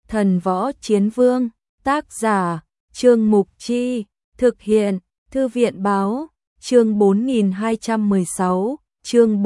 Thần Võ Chiến Vương, tác giả, Trương Mục Chi, thực hiện, Thư viện Báo, chương 4216, chương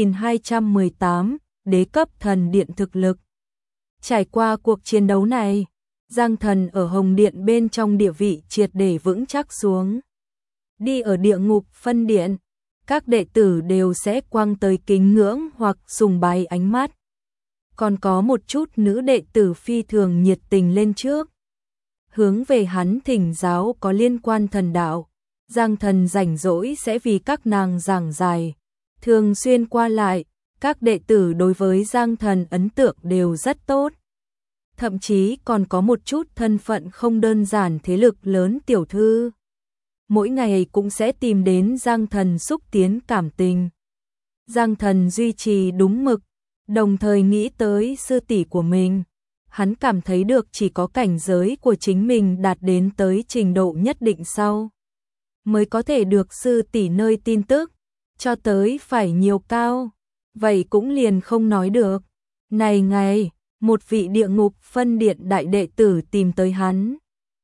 4218, đế cấp thần điện thực lực. Trải qua cuộc chiến đấu này, Giang Thần ở Hồng Điện bên trong địa vị triệt để vững chắc xuống. Đi ở địa ngục phân điện, các đệ tử đều sẽ quăng tới kính ngưỡng hoặc sùng bái ánh mắt. Còn có một chút nữ đệ tử phi thường nhiệt tình lên trước, hướng về hắn thỉnh giáo có liên quan thần đạo. Giang Thần rảnh rỗi sẽ vì các nàng giảng giải, thường xuyên qua lại, các đệ tử đối với Giang Thần ấn tượng đều rất tốt. Thậm chí còn có một chút thân phận không đơn giản thế lực lớn tiểu thư. Mỗi ngày cũng sẽ tìm đến Giang Thần xúc tiến cảm tình. Giang Thần duy trì đúng mực, đồng thời nghĩ tới sư tỷ của mình. Hắn cảm thấy được chỉ có cảnh giới của chính mình đạt đến tới trình độ nhất định sau, mới có thể được sư tỷ nơi tin tức, cho tới phải nhiều cao. Vậy cũng liền không nói được. Này ngày, một vị địa ngục phân điện đại đệ tử tìm tới hắn.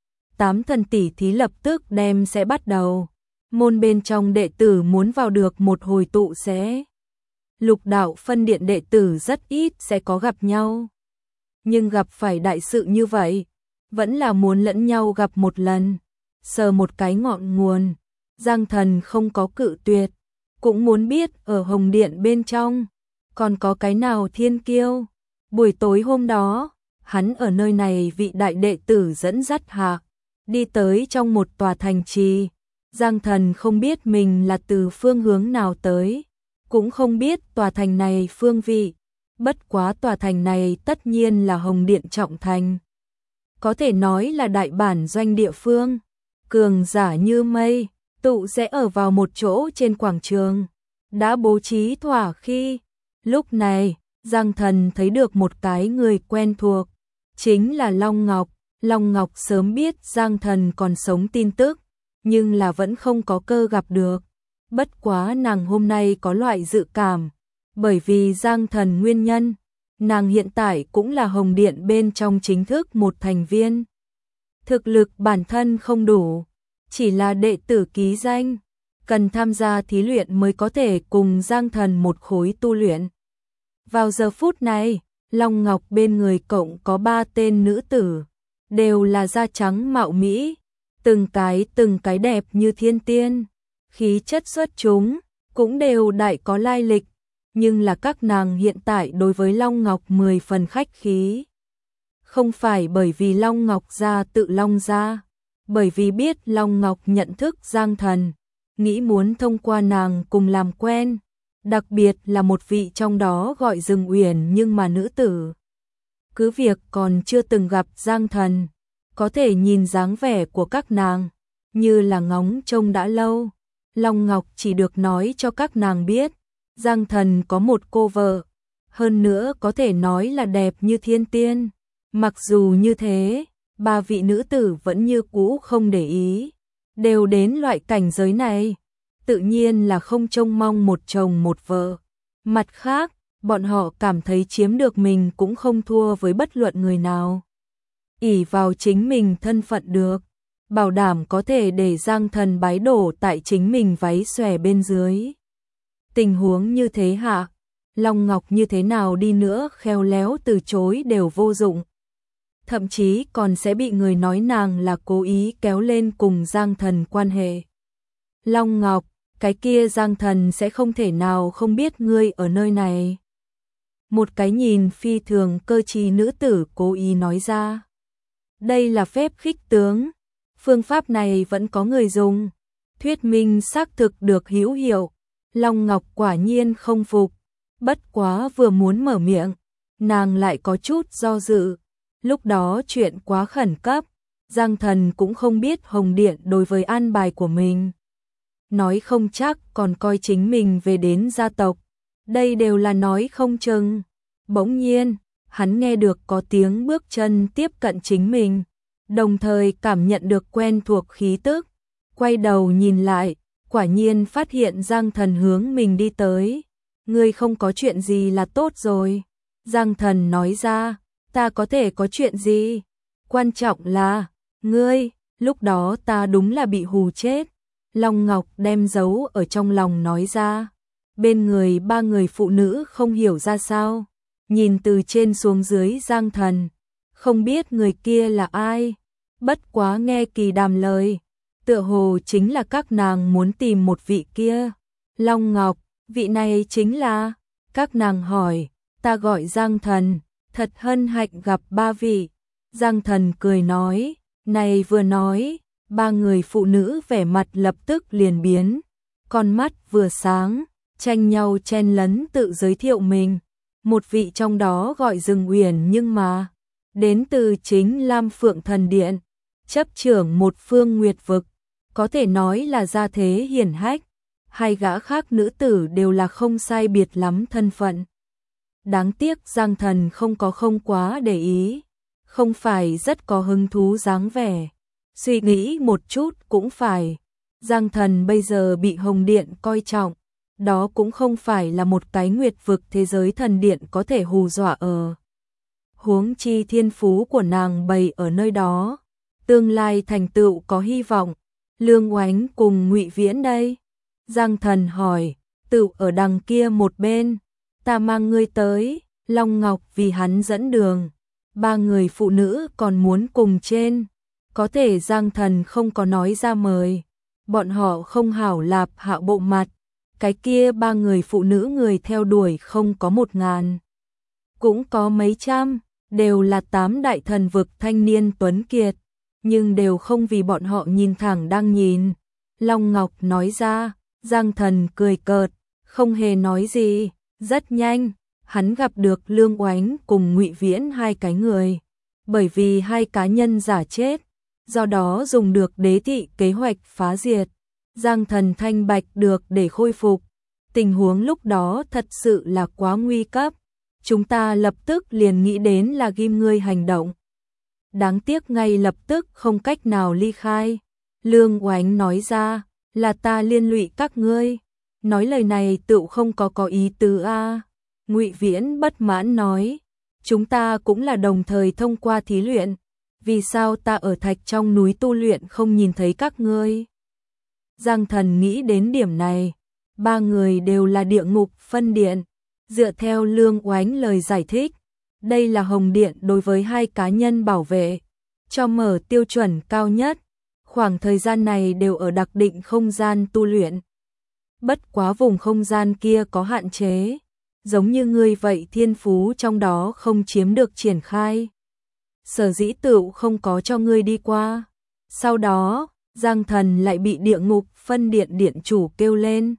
8 thần tỷ thí lập tức đem sẽ bắt đầu. Môn bên trong đệ tử muốn vào được một hồi tụ sẽ. Lục đạo phân điện đệ tử rất ít sẽ có gặp nhau. Nhưng gặp phải đại sự như vậy, vẫn là muốn lẫn nhau gặp một lần, sờ một cái ngọn nguồn. Giang Thần không có cự tuyệt, cũng muốn biết ở Hồng Điện bên trong, còn có cái nào thiên kiêu. Buổi tối hôm đó, hắn ở nơi này vị đại đệ tử dẫn dắt hạ, đi tới trong một tòa thành trì. Giang Thần không biết mình là từ phương hướng nào tới, cũng không biết tòa thành này phương vị. Bất quá tòa thành này tất nhiên là Hồng Điện trọng thành. Có thể nói là đại bản doanh địa phương, cường giả như mây, tụ sẽ ở vào một chỗ trên quảng trường, đã bố trí thỏa khi. Lúc này, Giang Thần thấy được một cái người quen thuộc, chính là Long Ngọc. Long Ngọc sớm biết Giang Thần còn sống tin tức, nhưng là vẫn không có cơ gặp được. Bất quá nàng hôm nay có loại dự cảm, bởi vì Giang Thần nguyên nhân, nàng hiện tại cũng là Hồng Điện bên trong chính thức một thành viên. Thực lực bản thân không đủ, chỉ là đệ tử ký danh, cần tham gia thí luyện mới có thể cùng Giang Thần một khối tu luyện. Vào giờ phút này, Long Ngọc bên người cộng có 3 tên nữ tử, đều là da trắng mạo mỹ, từng cái đẹp như thiên tiên, khí chất xuất chúng, cũng đều đại có lai lịch, nhưng là các nàng hiện tại đối với Long Ngọc 10 phần khách khí. Không phải bởi vì Long Ngọc gia tự Long gia, bởi vì biết Long Ngọc nhận thức Giang Thần, nghĩ muốn thông qua nàng cùng làm quen, đặc biệt là một vị trong đó gọi Dương Uyển nhưng mà nữ tử. Cứ việc còn chưa từng gặp Giang Thần, có thể nhìn dáng vẻ của các nàng, như là ngóng trông đã lâu. Long Ngọc chỉ được nói cho các nàng biết, Giang Thần có một cô vợ, hơn nữa có thể nói là đẹp như thiên tiên. Mặc dù như thế, 3 vị nữ tử vẫn như cũ không để ý, đều đến loại cảnh giới này, tự nhiên là không trông mong một chồng một vợ. Mặt khác, bọn họ cảm thấy chiếm được mình cũng không thua với bất luận người nào. Ỷ vào chính mình thân phận được, bảo đảm có thể để Giang Thần bái đổ tại chính mình váy xòe bên dưới. Tình huống như thế hạ, Long Ngọc như thế nào đi nữa khéo léo từ chối đều vô dụng. Thậm chí còn sẽ bị người nói nàng là cố ý kéo lên cùng Giang Thần quan hệ. Long Ngọc, cái kia Giang Thần sẽ không thể nào không biết ngươi ở nơi này. Một cái nhìn phi thường cơ trí nữ tử cố ý nói ra. Đây là phép khích tướng. Phương pháp này vẫn có người dùng. Thuyết minh xác thực được hữu hiệu. Long Ngọc quả nhiên không phục. Bất quá vừa muốn mở miệng, nàng lại có chút do dự. Lúc đó chuyện quá khẩn cấp, Giang Thần cũng không biết Hồng Điện đối với an bài của mình. Nói không chắc còn coi chính mình về đến gia tộc. Đây đều là nói không chừng. Bỗng nhiên, hắn nghe được có tiếng bước chân tiếp cận chính mình, đồng thời cảm nhận được quen thuộc khí tức. Quay đầu nhìn lại, quả nhiên phát hiện Giang Thần hướng mình đi tới. Ngươi không có chuyện gì là tốt rồi. Giang Thần nói ra, ta có thể có chuyện gì? Quan trọng là, ngươi, lúc đó ta đúng là bị hù chết. Long Ngọc đem giấu ở trong lòng nói ra. Bên người ba người phụ nữ không hiểu ra sao. Nhìn từ trên xuống dưới Giang Thần. Không biết người kia là ai. Bất quá nghe Kỳ Đàm lời. Tựa hồ chính là các nàng muốn tìm một vị kia. Long Ngọc, vị này chính là... Các nàng hỏi, ta gọi Giang Thần, thật hân hạnh gặp ba vị. Giang Thần cười nói, này vừa nói, ba người phụ nữ vẻ mặt lập tức liền biến. Con mắt vừa sáng, tranh nhau chen lấn tự giới thiệu mình. Một vị trong đó gọi Dương Uyển nhưng mà, đến từ chính Lam Phượng Thần Điện, chấp trưởng một phương nguyệt vực, có thể nói là gia thế hiển hách. Hai gã khác nữ tử đều là không sai biệt lắm thân phận. Đáng tiếc Giang Thần không quá để ý, không phải rất có hứng thú dáng vẻ. Suy nghĩ một chút cũng phải. Giang Thần bây giờ bị Hồng Điện coi trọng, đó cũng không phải là một cái nguyệt vực thế giới thần điện có thể hù dọa ở. Huống chi thiên phú của nàng bày ở nơi đó, tương lai thành tựu có hy vọng. Lương Oánh cùng Ngụy Viễn đây? Giang Thần hỏi, tự ở đằng kia một bên, ta mang ngươi tới. Long Ngọc vì hắn dẫn đường, ba người phụ nữ còn muốn cùng trên, có thể Giang Thần không có nói ra mời, bọn họ không hảo lạp hạ bộ mặt, cái kia ba người phụ nữ người theo đuổi không có 1000, cũng có mấy trăm, đều là 8 đại thần vực thanh niên tuấn kiệt, nhưng đều không vì bọn họ nhìn thẳng đang nhìn. Long Ngọc nói ra. Giang Thần cười cợt, không hề nói gì. Rất nhanh, hắn gặp được Lương Oánh cùng Ngụy Viễn hai cái người. Bởi vì hai cá nhân giả chết, do đó dùng được đế thị kế hoạch phá diệt. Giang Thần thanh bạch được để khôi phục. Tình huống lúc đó thật sự là quá nguy cấp. Chúng ta lập tức liền nghĩ đến là ghim ngươi hành động. Đáng tiếc ngay lập tức không cách nào ly khai. Lương Oánh nói ra, là ta liên lụy các ngươi. Nói lời này tựu không có ý tứ a. Ngụy Viễn bất mãn nói, chúng ta cũng là đồng thời thông qua thí luyện, vì sao ta ở thạch trong núi tu luyện không nhìn thấy các ngươi? Giang Thần nghĩ đến điểm này, ba người đều là địa ngục phân điện, dựa theo Lương Oánh lời giải thích, đây là Hồng Điện đối với hai cá nhân bảo vệ, cho mở tiêu chuẩn cao nhất, khoảng thời gian này đều ở đặc định không gian tu luyện. Bất quá vùng không gian kia có hạn chế, giống như ngươi vậy thiên phú trong đó không chiếm được triển khai. Sở dĩ tựu không có cho ngươi đi qua. Sau đó, Giang Thần lại bị địa ngục phân điện điện chủ kêu lên.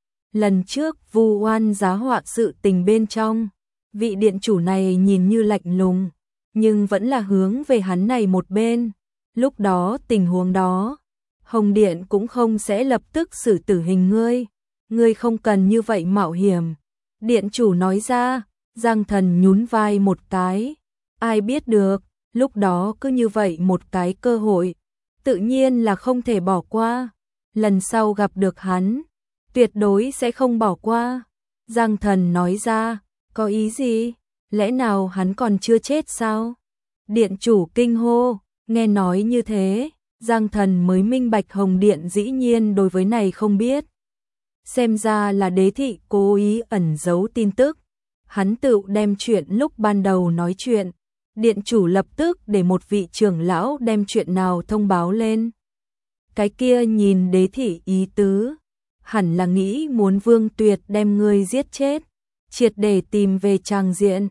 Lần trước vu oan giá họa sự tình bên trong, vị điện chủ này nhìn như lạnh lùng, nhưng vẫn là hướng về hắn này một bên. Lúc đó tình huống đó, Hồng Điện cũng không sẽ lập tức xử tử hình ngươi không cần như vậy mạo hiểm. Điện chủ nói ra. Giang Thần nhún vai một cái, ai biết được, lúc đó cứ như vậy một cái cơ hội, tự nhiên là không thể bỏ qua. Lần sau gặp được hắn, tuyệt đối sẽ không bỏ qua. Giang Thần nói ra, có ý gì? Lẽ nào hắn còn chưa chết sao? Điện chủ kinh hô, nghe nói như thế, Giang Thần mới minh bạch Hồng Điện dĩ nhiên đối với này không biết. Xem ra là đế thị cố ý ẩn giấu tin tức. Hắn tự đem chuyện lúc ban đầu nói chuyện. Điện chủ lập tức để một vị trưởng lão đem chuyện nào thông báo lên. Cái kia nhìn đế thị ý tứ, hẳn là nghĩ muốn Vương Tuyệt đem ngươi giết chết, triệt để tìm về tràng diện.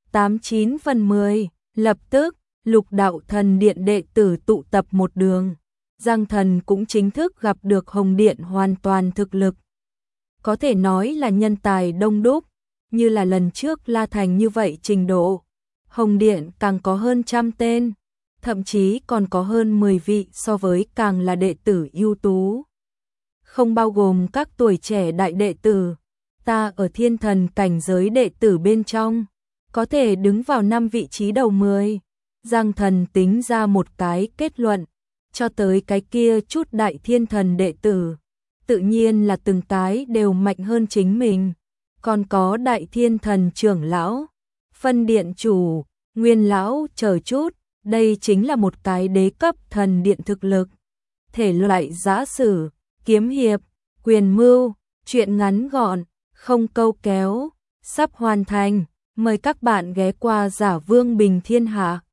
89 phần 10, lập tức, Lục Đạo Thần Điện đệ tử tụ tập một đường. Giang Thần cũng chính thức gặp được Hồng Điện hoàn toàn thực lực. Có thể nói là nhân tài đông đúc, như là lần trước La Thành như vậy trình độ. Hồng Điện càng có hơn 100 tên, thậm chí còn có hơn 10 vị so với càng là đệ tử ưu tú. Không bao gồm các tuổi trẻ đại đệ tử, ta ở thiên thần cảnh giới đệ tử bên trong, có thể đứng vào 5 vị trí đầu 10. Giang Thần tính ra một cái kết luận, cho tới cái kia chút đại thiên thần đệ tử, tự nhiên là từng cái đều mạnh hơn chính mình. Còn có đại thiên thần trưởng lão, phân điện chủ, Nguyên lão chờ chút, đây chính là một cái đế cấp thần điện thực lực. Thể loại giã sử, kiếm hiệp, quyền mưu, truyện ngắn gọn, không câu kéo, sắp hoàn thành. Mời các bạn ghé qua Giả Vương Bình Thiên Hạ.